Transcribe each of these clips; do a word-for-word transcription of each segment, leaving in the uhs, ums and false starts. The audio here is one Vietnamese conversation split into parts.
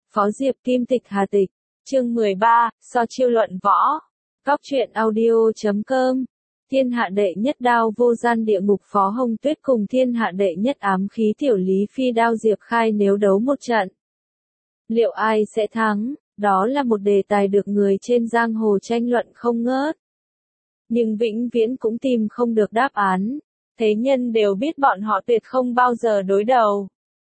Phó Diệp Kim Tịch Hà Tịch, chương mười ba, so chiêu luận võ. Cóc truyện audio chấm com. Thiên hạ đệ nhất đao vô gian địa ngục Phó Hồng Tuyết cùng thiên hạ đệ nhất ám khí tiểu Lý Phi đao Diệp Khai nếu đấu một trận. Liệu ai sẽ thắng? Đó là một đề tài được người trên giang hồ tranh luận không ngớt. Nhưng vĩnh viễn cũng tìm không được đáp án. Thế nhân đều biết bọn họ tuyệt không bao giờ đối đầu.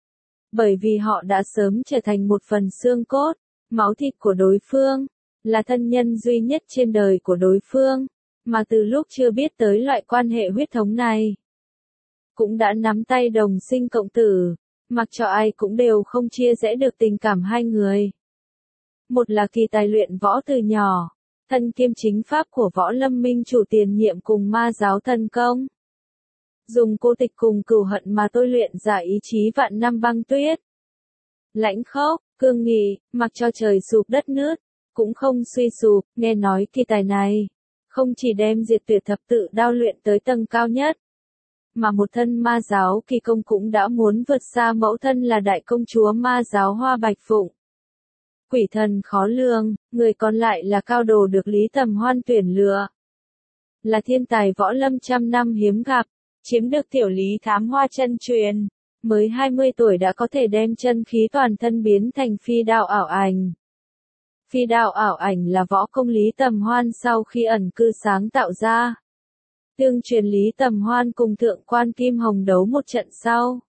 Bởi vì họ đã sớm trở thành một phần xương cốt, máu thịt của đối phương, là thân nhân duy nhất trên đời của đối phương, mà từ lúc chưa biết tới loại quan hệ huyết thống này, cũng đã nắm tay đồng sinh cộng tử, mặc cho ai cũng đều không chia rẽ được tình cảm hai người. Một là kỳ tài luyện võ từ nhỏ, thân kiêm chính pháp của Võ Lâm Minh chủ tiền nhiệm cùng ma giáo thần công. Dùng cô tịch cùng cừu hận mà tôi luyện ra ý chí vạn năm băng tuyết. Lãnh khốc, cương nghị, mặc cho trời sụp đất nứt, cũng không suy sụp. Nghe nói kỳ tài này, không chỉ đem diệt tuyệt thập tự đao luyện tới tầng cao nhất, mà một thân ma giáo kỳ công cũng đã muốn vượt xa mẫu thân là đại công chúa ma giáo Hoa Bạch Phụng. Quỷ thần khó lường, người còn lại là cao đồ được Lý Tầm Hoan tuyển lựa. Là thiên tài võ lâm trăm năm hiếm gặp, chiếm được tiểu Lý thám hoa chân truyền, mới hai mươi tuổi đã có thể đem chân khí toàn thân biến thành phi đao ảo ảnh. Phi đao ảo ảnh là võ công Lý Tầm Hoan sau khi ẩn cư sáng tạo ra. Tương truyền Lý Tầm Hoan cùng thượng quan Kim Hồng đấu một trận sau,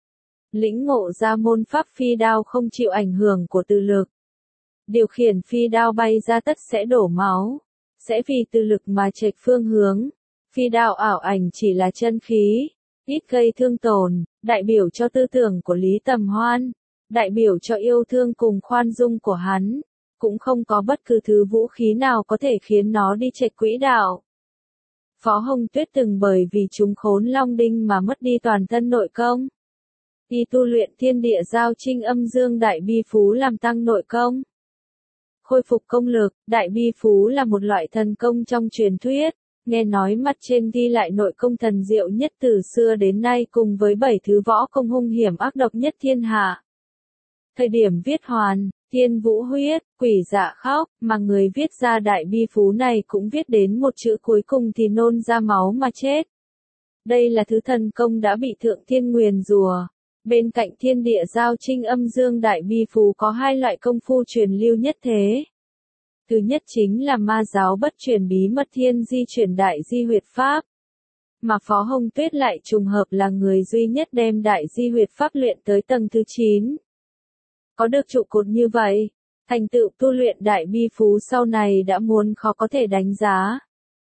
lĩnh ngộ ra môn pháp phi đao không chịu ảnh hưởng của từ lực. Điều khiển phi đao bay ra tất sẽ đổ máu, sẽ vì từ lực mà chệch phương hướng. Phi đao ảo ảnh chỉ là chân khí, ít gây thương tổn, đại biểu cho tư tưởng của Lý Tầm Hoan, đại biểu cho yêu thương cùng khoan dung của hắn, cũng không có bất cứ thứ vũ khí nào có thể khiến nó đi chệch quỹ đạo. Phó Hồng Tuyết từng bởi vì trúng khốn long đinh mà mất đi toàn thân nội công. Đi tu luyện thiên địa giao trinh âm dương đại bi phú làm tăng nội công. Khôi phục công lực, đại bi phú là một loại thần công trong truyền thuyết. Nghe nói mặt trên ghi lại nội công thần diệu nhất từ xưa đến nay cùng với bảy thứ võ công hung hiểm ác độc nhất thiên hạ. Thời điểm viết hoàn, thiên vũ huyết, quỷ dạ khóc, mà người viết ra đại bi phú này cũng viết đến một chữ cuối cùng thì nôn ra máu mà chết. Đây là thứ thần công đã bị thượng thiên nguyền rủa. Bên cạnh thiên địa giao trinh âm dương đại bi phú có hai loại công phu truyền lưu nhất thế. Thứ nhất chính là ma giáo bất truyền bí mật thiên di chuyển đại di huyệt pháp. Mà Phó Hồng Tuyết lại trùng hợp là người duy nhất đem đại di huyệt pháp luyện tới tầng thứ chín. Có được trụ cột như vậy, thành tựu tu luyện đại bi phú sau này đã muốn khó có thể đánh giá.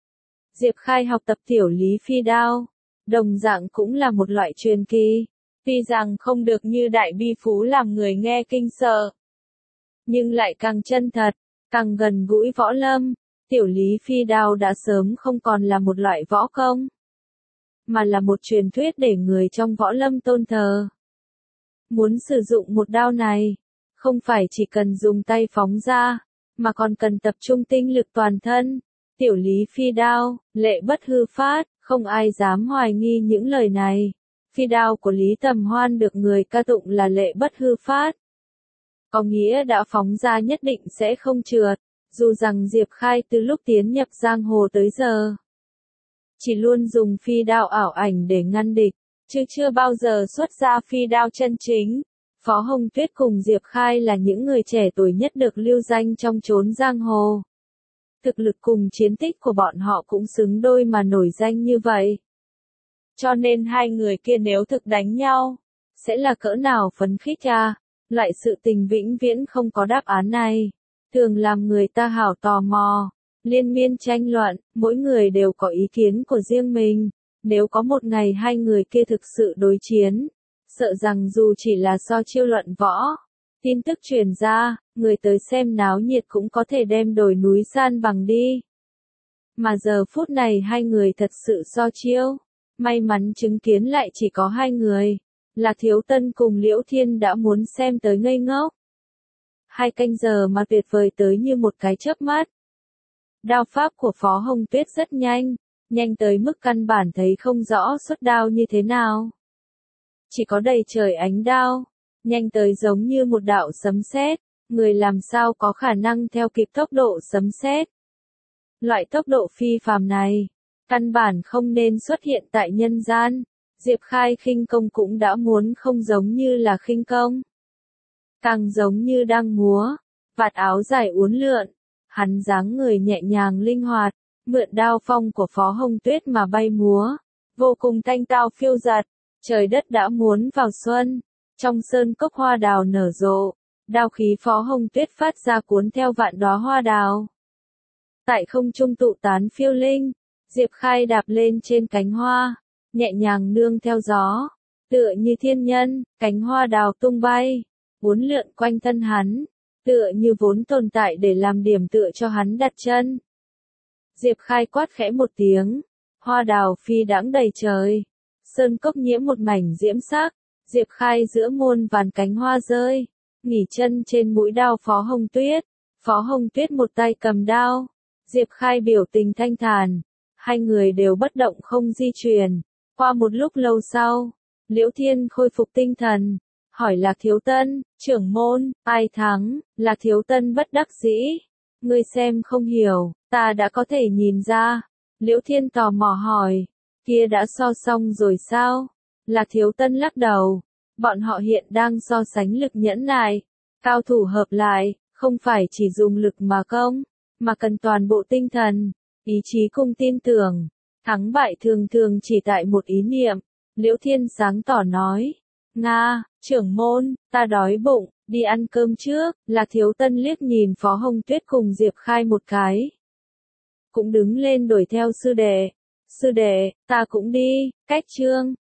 Diệp Khai học tập tiểu Lý Phi đao, đồng dạng cũng là một loại truyền kỳ. Tuy rằng không được như đại bi phú làm người nghe kinh sợ, nhưng lại càng chân thật, càng gần gũi võ lâm. Tiểu Lý Phi đao đã sớm không còn là một loại võ công, mà là một truyền thuyết để người trong võ lâm tôn thờ. Muốn sử dụng một đao này, không phải chỉ cần dùng tay phóng ra, mà còn cần tập trung tinh lực toàn thân. Tiểu Lý Phi đao, lệ bất hư phát, không ai dám hoài nghi những lời này. Phi đao của Lý Tầm Hoan được người ca tụng là lệ bất hư phát. Có nghĩa đã phóng ra nhất định sẽ không trượt, dù rằng Diệp Khai từ lúc tiến nhập giang hồ tới giờ, chỉ luôn dùng phi đao ảo ảnh để ngăn địch, chứ chưa bao giờ xuất ra phi đao chân chính. Phó Hồng Tuyết cùng Diệp Khai là những người trẻ tuổi nhất được lưu danh trong chốn giang hồ. Thực lực cùng chiến tích của bọn họ cũng xứng đôi mà nổi danh như vậy. Cho nên hai người kia nếu thực đánh nhau, sẽ là cỡ nào phấn khích à? Loại sự tình vĩnh viễn không có đáp án này, thường làm người ta hảo tò mò, liên miên tranh luận, mỗi người đều có ý kiến của riêng mình. Nếu có một ngày hai người kia thực sự đối chiến, sợ rằng dù chỉ là so chiêu luận võ, tin tức truyền ra, người tới xem náo nhiệt cũng có thể đem đồi núi san bằng đi. Mà giờ phút này hai người thật sự so chiêu, may mắn chứng kiến lại chỉ có hai người. Là Thiếu Tân cùng Liễu Thiên đã muốn xem tới ngây ngốc. Hai canh giờ mà tuyệt vời tới như một cái chớp mắt. Đao pháp của Phó Hồng Tuyết rất nhanh, nhanh tới mức căn bản thấy không rõ xuất đao như thế nào. Chỉ có đầy trời ánh đao, nhanh tới giống như một đạo sấm sét, người làm sao có khả năng theo kịp tốc độ sấm sét. Loại tốc độ phi phàm này, căn bản không nên xuất hiện tại nhân gian. Diệp Khai khinh công cũng đã muốn không giống như là khinh công, càng giống như đang múa, vạt áo dài uốn lượn, hắn dáng người nhẹ nhàng linh hoạt, mượn đao phong của Phó Hồng Tuyết mà bay múa, vô cùng thanh tao phiêu dạt. Trời đất đã muốn vào xuân, trong sơn cốc hoa đào nở rộ, đao khí Phó Hồng Tuyết phát ra cuốn theo vạn đóa hoa đào. Tại không trung tụ tán phiêu linh, Diệp Khai đạp lên trên cánh hoa, nhẹ nhàng nương theo gió, tựa như thiên nhân, cánh hoa đào tung bay, uốn lượn quanh thân hắn, tựa như vốn tồn tại để làm điểm tựa cho hắn đặt chân. Diệp Khai quát khẽ một tiếng, hoa đào phi đãng đầy trời, sơn cốc nhiễm một mảnh diễm sắc, Diệp Khai giữa muôn vàn cánh hoa rơi, nghỉ chân trên mũi đao Phó Hồng Tuyết. Phó Hồng Tuyết một tay cầm đao, Diệp Khai biểu tình thanh thản, hai người đều bất động không di chuyển. Qua một lúc lâu sau, Liễu Thiên khôi phục tinh thần, hỏi Lạc Thiếu Tân, trưởng môn, ai thắng? Lạc Thiếu Tân bất đắc dĩ, ngươi xem không hiểu, ta đã có thể nhìn ra. Liễu Thiên tò mò hỏi, kia đã so xong rồi sao? Lạc Thiếu Tân lắc đầu, bọn họ hiện đang so sánh lực nhẫn nại, cao thủ hợp lại, không phải chỉ dùng lực mà công, mà cần toàn bộ tinh thần, ý chí cùng tin tưởng. Thắng bại thường thường chỉ tại một ý niệm. Liễu Thiên sáng tỏ nói, Nga, trưởng môn, ta đói bụng, đi ăn cơm trước. Lạc Thiếu Tân liếc nhìn Phó Hồng Tuyết cùng Diệp Khai một cái, cũng đứng lên đuổi theo sư đệ. Sư đệ, ta cũng đi. Cách chương